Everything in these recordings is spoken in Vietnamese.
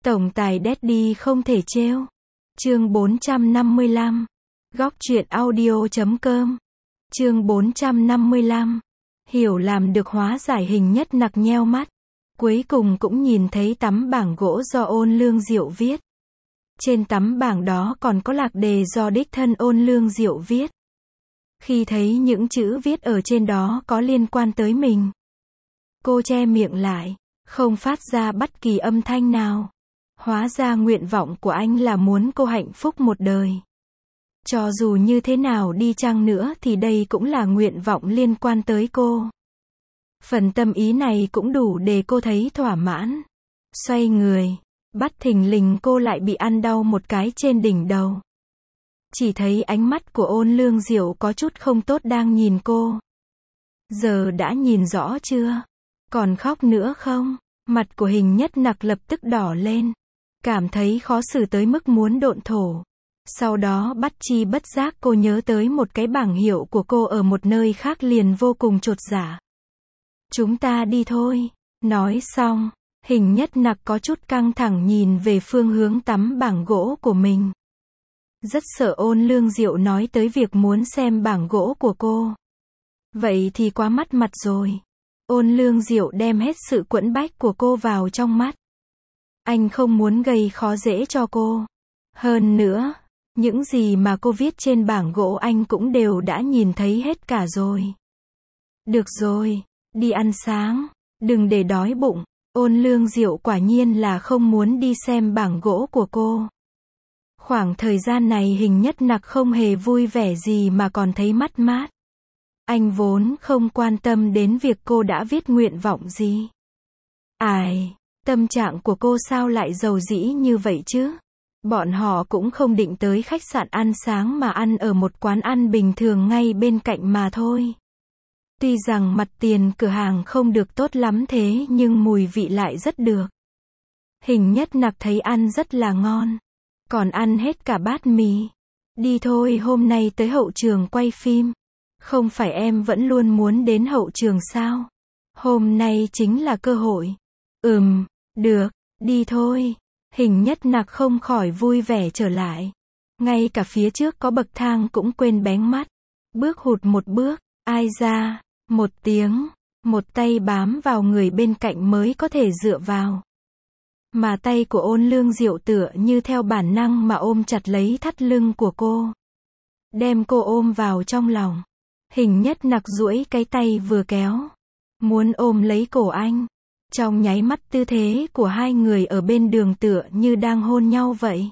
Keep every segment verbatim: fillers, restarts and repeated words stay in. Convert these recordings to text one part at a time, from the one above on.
Tổng tài Daddy không thể trêu. Chương bốn trăm năm mươi lăm. Góc truyện audio chấm com. Chương bốn trăm năm mươi lăm. Hiểu làm được hóa giải. Hình nhất nặc nheo mắt. Cuối cùng cũng nhìn thấy tấm bảng gỗ do Ôn Lương Diệu viết. Trên tấm bảng đó còn có lạc đề do đích thân Ôn Lương Diệu viết. Khi thấy những chữ viết ở trên đó có liên quan tới mình, cô che miệng lại, không phát ra bất kỳ âm thanh nào. Hóa ra nguyện vọng của anh là muốn cô hạnh phúc một đời. Cho dù như thế nào đi chăng nữa thì đây cũng là nguyện vọng liên quan tới cô. Phần tâm ý này cũng đủ để cô thấy thỏa mãn. Xoay người, bắt thình lình cô lại bị ăn đau một cái trên đỉnh đầu. Chỉ thấy ánh mắt của Ôn Lương Diệu có chút không tốt đang nhìn cô. Giờ đã nhìn rõ chưa? Còn khóc nữa không? Mặt của Hình Nhất Nặc lập tức đỏ lên. Cảm thấy khó xử tới mức muốn độn thổ. Sau đó bất chi bất giác cô nhớ tới một cái bảng hiệu của cô ở một nơi khác liền vô cùng chột dạ. Chúng ta đi thôi. Nói xong, Hình Nhất Nặc có chút căng thẳng nhìn về phương hướng tấm bảng gỗ của mình. Rất sợ Ôn Lương Diệu nói tới việc muốn xem bảng gỗ của cô. Vậy thì quá mất mặt rồi. Ôn Lương Diệu đem hết sự quẫn bách của cô vào trong mắt. Anh không muốn gây khó dễ cho cô. Hơn nữa, những gì mà cô viết trên bảng gỗ anh cũng đều đã nhìn thấy hết cả rồi. Được rồi, đi ăn sáng, đừng để đói bụng. Ôn Lương Diệu quả nhiên là không muốn đi xem bảng gỗ của cô. Khoảng thời gian này Hình Nhất Nặc không hề vui vẻ gì mà còn thấy mất mát. Anh vốn không quan tâm đến việc cô đã viết nguyện vọng gì. Ai, tâm trạng của cô sao lại dầu dĩ như vậy chứ? Bọn họ cũng không định tới khách sạn ăn sáng mà ăn ở một quán ăn bình thường ngay bên cạnh mà thôi. Tuy rằng mặt tiền cửa hàng không được tốt lắm thế nhưng mùi vị lại rất được. Hình Nhất Nặc thấy ăn rất là ngon. Còn ăn hết cả bát mì. Đi thôi, hôm nay tới hậu trường quay phim. Không phải em vẫn luôn muốn đến hậu trường sao? Hôm nay chính là cơ hội. Ừm, được, đi thôi. Hình Nhất Nặc không khỏi vui vẻ trở lại. Ngay cả phía trước có bậc thang cũng quên bén mắt. Bước hụt một bước, ai ra, một tiếng, một tay bám vào người bên cạnh mới có thể dựa vào. Mà tay của Ôn Lương Diệu tựa như theo bản năng mà ôm chặt lấy thắt lưng của cô. Đem cô ôm vào trong lòng. Hình Nhất Nặc duỗi cái tay vừa kéo. Muốn ôm lấy cổ anh. Trong nháy mắt tư thế của hai người ở bên đường tựa như đang hôn nhau vậy.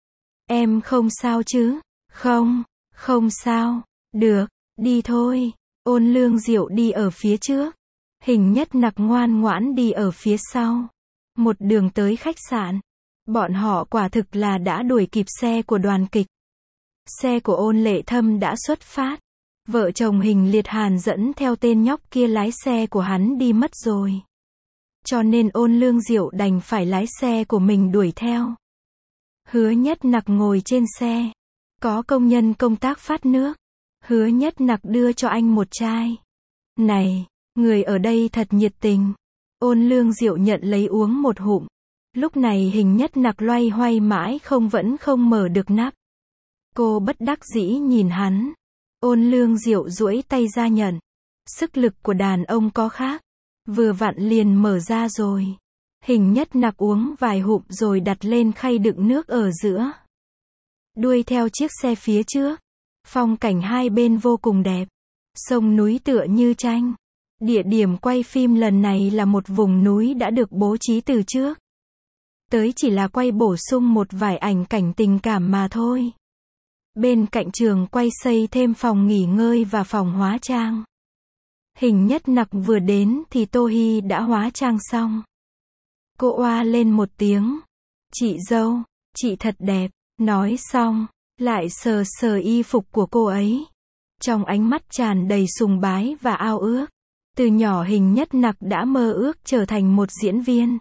Em không sao chứ? Không, không sao. Được, đi thôi. Ôn Lương Diệu đi ở phía trước. Hình Nhất Nặc ngoan ngoãn đi ở phía sau. Một đường tới khách sạn. Bọn họ quả thực là đã đuổi kịp xe của đoàn kịch. Xe của Ôn Lệ Thâm đã xuất phát. Vợ chồng Hình Liệt Hàn dẫn theo tên nhóc kia lái xe của hắn đi mất rồi. Cho nên Ôn Lương Diệu đành phải lái xe của mình đuổi theo. Hứa Nhất Nặc ngồi trên xe. Có công nhân công tác phát nước. Hứa Nhất Nặc đưa cho anh một chai. Này, người ở đây thật nhiệt tình. Ôn Lương Diệu nhận lấy uống một hụm. Lúc này Hình Nhất Nặc loay hoay mãi không vẫn không mở được nắp. Cô bất đắc dĩ nhìn hắn. Ôn Lương Diệu duỗi tay ra nhận. Sức lực của đàn ông có khác. Vừa vặn liền mở ra rồi. Hình Nhất Nặc uống vài hụm rồi đặt lên khay đựng nước ở giữa. Đuôi theo chiếc xe phía trước. Phong cảnh hai bên vô cùng đẹp. Sông núi tựa như tranh. Địa điểm quay phim lần này là một vùng núi đã được bố trí từ trước. Tới chỉ là quay bổ sung một vài ảnh cảnh tình cảm mà thôi. Bên cạnh trường quay xây thêm phòng nghỉ ngơi và phòng hóa trang. Hình Nhất Nặc vừa đến thì Tô Hi đã hóa trang xong. Cô oa lên một tiếng. Chị dâu, chị thật đẹp. Nói xong, lại sờ sờ y phục của cô ấy. Trong ánh mắt tràn đầy sùng bái và ao ước. Từ nhỏ Hình Nhất Nặc đã mơ ước trở thành một diễn viên.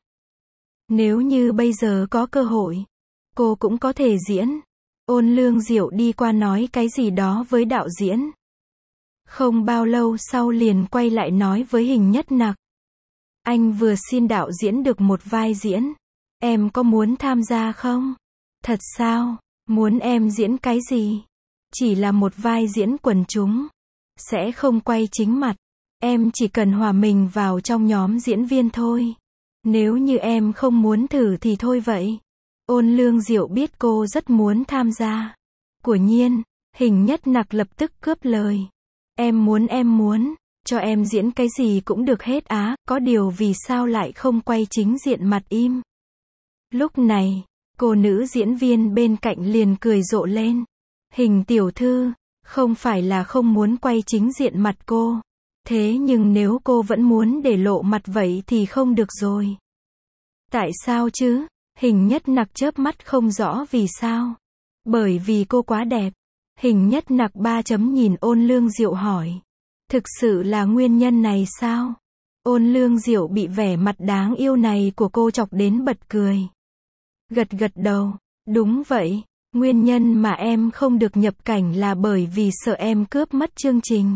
Nếu như bây giờ có cơ hội, cô cũng có thể diễn. Ôn Lương Diệu đi qua nói cái gì đó với đạo diễn. Không bao lâu sau liền quay lại nói với Hình Nhất Nặc. Anh vừa xin đạo diễn được một vai diễn. Em có muốn tham gia không? Thật sao? Muốn em diễn cái gì? Chỉ là một vai diễn quần chúng. Sẽ không quay chính mặt. Em chỉ cần hòa mình vào trong nhóm diễn viên thôi. Nếu như em không muốn thử thì thôi vậy. Ôn Lương Diệu biết cô rất muốn tham gia. Của nhiên, Hình Nhất Nặc lập tức cướp lời. Em muốn em muốn, cho em diễn cái gì cũng được hết á, có điều vì sao lại không quay chính diện mặt im. Lúc này, cô nữ diễn viên bên cạnh liền cười rộ lên. Hình tiểu thư, không phải là không muốn quay chính diện mặt cô. Thế nhưng nếu cô vẫn muốn để lộ mặt vậy thì không được rồi. Tại sao chứ? Hình Nhất Nặc chớp mắt không rõ vì sao. Bởi vì cô quá đẹp. Hình Nhất Nặc ba chấm nhìn Ôn Lương Diệu hỏi. Thực sự là nguyên nhân này sao? Ôn Lương Diệu bị vẻ mặt đáng yêu này của cô chọc đến bật cười. Gật gật đầu. Đúng vậy. Nguyên nhân mà em không được nhập cảnh là bởi vì sợ em cướp mất chương trình.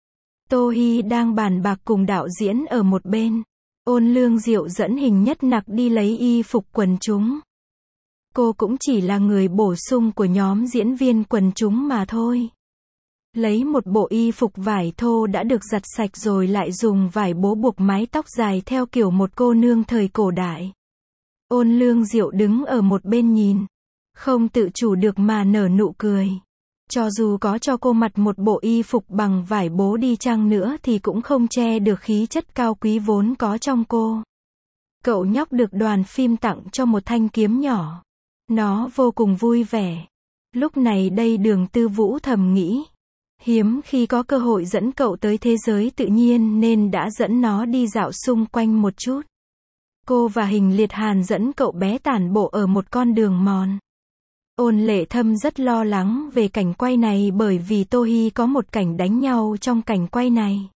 Tô Hi đang bàn bạc cùng đạo diễn ở một bên. Ôn Lương Diệu dẫn Hình Nhất Nặc đi lấy y phục quần chúng. Cô cũng chỉ là người bổ sung của nhóm diễn viên quần chúng mà thôi. Lấy một bộ y phục vải thô đã được giặt sạch rồi lại dùng vải bố buộc mái tóc dài theo kiểu một cô nương thời cổ đại. Ôn Lương Diệu đứng ở một bên nhìn. Không tự chủ được mà nở nụ cười. Cho dù có cho cô mặc một bộ y phục bằng vải bố đi chăng nữa thì cũng không che được khí chất cao quý vốn có trong cô. Cậu nhóc được đoàn phim tặng cho một thanh kiếm nhỏ. Nó vô cùng vui vẻ. Lúc này đây Đường Tư Vũ thầm nghĩ. Hiếm khi có cơ hội dẫn cậu tới thế giới tự nhiên nên đã dẫn nó đi dạo xung quanh một chút. Cô và Hình Liệt Hàn dẫn cậu bé tản bộ ở một con đường mòn. Ôn Lệ Thâm rất lo lắng về cảnh quay này bởi vì Tô Hi có một cảnh đánh nhau trong cảnh quay này.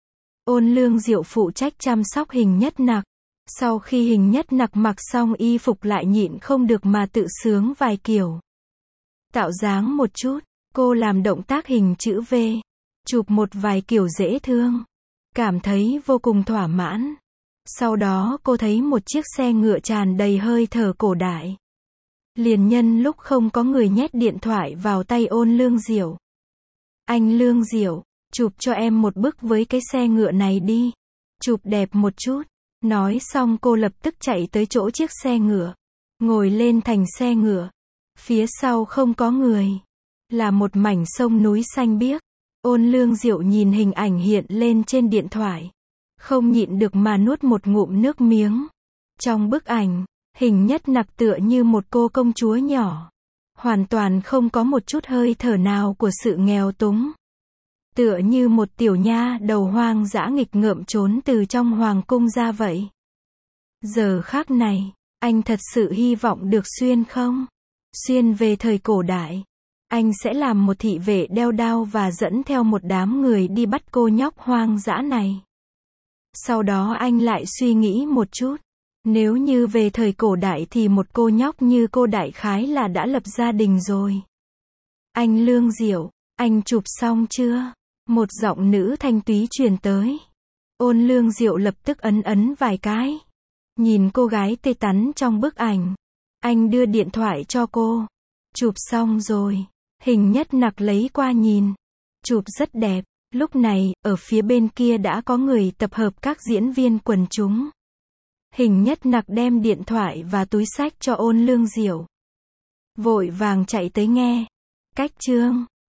Ôn Lương Diệu phụ trách chăm sóc Hình Nhất Nặc. Sau khi Hình Nhất Nặc mặc xong y phục lại nhịn không được mà tự sướng vài kiểu. Tạo dáng một chút, cô làm động tác hình chữ V, chụp một vài kiểu dễ thương. Cảm thấy vô cùng thỏa mãn. Sau đó cô thấy một chiếc xe ngựa tràn đầy hơi thở cổ đại. Liền nhân lúc không có người nhét điện thoại vào tay Ôn Lương Diệu. Anh Lương Diệu, chụp cho em một bức với cái xe ngựa này đi. Chụp đẹp một chút. Nói xong cô lập tức chạy tới chỗ chiếc xe ngựa. Ngồi lên thành xe ngựa. Phía sau không có người. Là một mảnh sông núi xanh biếc. Ôn Lương Diệu nhìn hình ảnh hiện lên trên điện thoại. Không nhịn được mà nuốt một ngụm nước miếng. Trong bức ảnh, Hình Nhất Nặc tựa như một cô công chúa nhỏ. Hoàn toàn không có một chút hơi thở nào của sự nghèo túng. Tựa như một tiểu nha đầu hoang dã nghịch ngợm trốn từ trong hoàng cung ra vậy. Giờ khắc này, anh thật sự hy vọng được xuyên không? Xuyên về thời cổ đại. Anh sẽ làm một thị vệ đeo đao và dẫn theo một đám người đi bắt cô nhóc hoang dã này. Sau đó anh lại suy nghĩ một chút. Nếu như về thời cổ đại thì một cô nhóc như cô đại khái là đã lập gia đình rồi. Anh Lương Diệu, anh chụp xong chưa? Một giọng nữ thanh túy truyền tới. Ôn Lương Diệu lập tức ấn ấn vài cái. Nhìn cô gái tươi tắn trong bức ảnh. Anh đưa điện thoại cho cô. Chụp xong rồi. Hình Nhất Nặc lấy qua nhìn. Chụp rất đẹp. Lúc này, ở phía bên kia đã có người tập hợp các diễn viên quần chúng. Hình Nhất Nặc đem điện thoại và túi xách cho Ôn Lương Diệu. Vội vàng chạy tới nghe. Cách chương